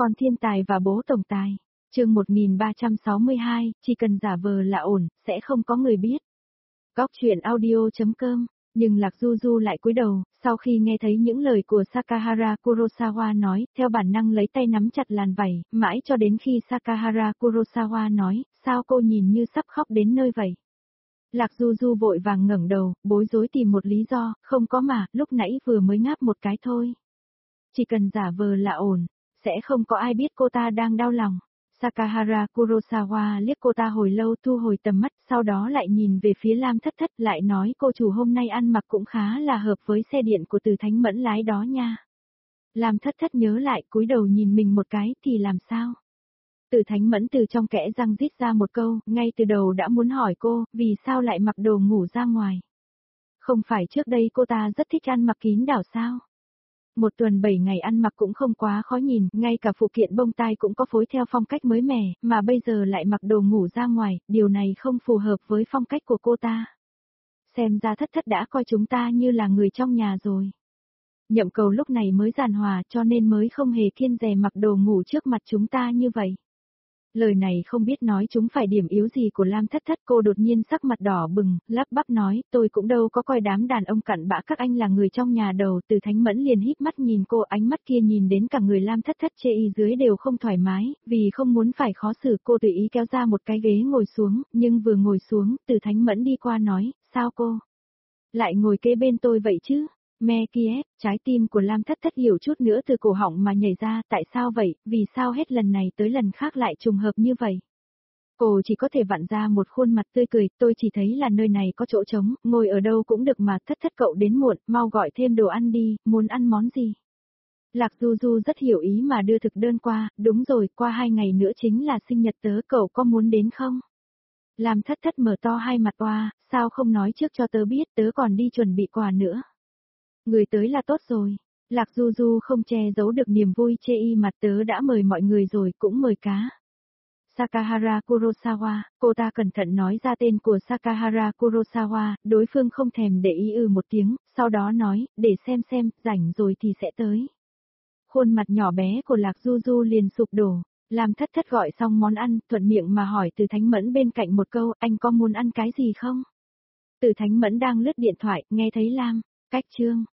Con thiên tài và bố tổng tài. Chương 1362, chỉ cần giả vờ là ổn, sẽ không có người biết. Góc truyện audio.com. Nhưng Lạc Du Du lại cúi đầu, sau khi nghe thấy những lời của Sakahara Kurosawa nói, theo bản năng lấy tay nắm chặt làn vảy, mãi cho đến khi Sakahara Kurosawa nói, sao cô nhìn như sắp khóc đến nơi vậy? Lạc Du Du vội vàng ngẩng đầu, bối rối tìm một lý do, không có mà, lúc nãy vừa mới ngáp một cái thôi. Chỉ cần giả vờ là ổn, sẽ không có ai biết cô ta đang đau lòng. Sakahara Kurosawa liếc cô ta hồi lâu, thu hồi tầm mắt, sau đó lại nhìn về phía Lam Thất Thất, lại nói cô chủ hôm nay ăn mặc cũng khá là hợp với xe điện của Từ Thánh Mẫn lái đó nha. Lam Thất Thất nhớ lại, cúi đầu nhìn mình một cái, thì làm sao? Từ Thánh Mẫn từ trong kẽ răng rít ra một câu, ngay từ đầu đã muốn hỏi cô, vì sao lại mặc đồ ngủ ra ngoài? Không phải trước đây cô ta rất thích ăn mặc kín đảo sao? Một tuần 7 ngày ăn mặc cũng không quá khó nhìn, ngay cả phụ kiện bông tai cũng có phối theo phong cách mới mẻ, mà bây giờ lại mặc đồ ngủ ra ngoài, điều này không phù hợp với phong cách của cô ta. Xem ra Thất Thất đã coi chúng ta như là người trong nhà rồi. Nhậm Cầu lúc này mới giàn hòa cho nên mới không hề kiêng dè mặc đồ ngủ trước mặt chúng ta như vậy. Lời này không biết nói chúng phải điểm yếu gì của Lam Thất Thất, cô đột nhiên sắc mặt đỏ bừng, lắp bắp nói, tôi cũng đâu có coi đám đàn ông cặn bã các anh là người trong nhà đầu. Từ Thánh Mẫn liền híp mắt nhìn cô, ánh mắt kia nhìn đến cả người Lam Thất Thất chê y dưới đều không thoải mái, vì không muốn phải khó xử cô tùy ý kéo ra một cái ghế ngồi xuống, nhưng vừa ngồi xuống, Từ Thánh Mẫn đi qua nói, sao cô lại ngồi kế bên tôi vậy chứ? Me Kiev, trái tim của Lam Thất Thất hiểu chút nữa từ cổ họng mà nhảy ra, tại sao vậy, vì sao hết lần này tới lần khác lại trùng hợp như vậy? Cô chỉ có thể vặn ra một khuôn mặt tươi cười, tôi chỉ thấy là nơi này có chỗ trống, ngồi ở đâu cũng được mà. Thất Thất cậu đến muộn, mau gọi thêm đồ ăn đi, muốn ăn món gì? Lạc Du Du rất hiểu ý mà đưa thực đơn qua, đúng rồi, qua 2 ngày nữa chính là sinh nhật tớ, cậu có muốn đến không? Lam Thất Thất mở to hai mặt oa, sao không nói trước cho tớ biết, tớ còn đi chuẩn bị quà nữa. Người tới là tốt rồi. Lạc Du Du không che giấu được niềm vui, chê y mặt, tớ đã mời mọi người rồi, cũng mời cá. Sakahara Kurosawa, cô ta cẩn thận nói ra tên của Sakahara Kurosawa, đối phương không thèm để ý một tiếng, sau đó nói, để xem, rảnh rồi thì sẽ tới. Khuôn mặt nhỏ bé của Lạc Du Du liền sụp đổ. Lam Thất Thất gọi xong món ăn, thuận miệng mà hỏi Từ Thánh Mẫn bên cạnh một câu, anh có muốn ăn cái gì không? Từ Thánh Mẫn đang lướt điện thoại, nghe thấy Lam, cách chương.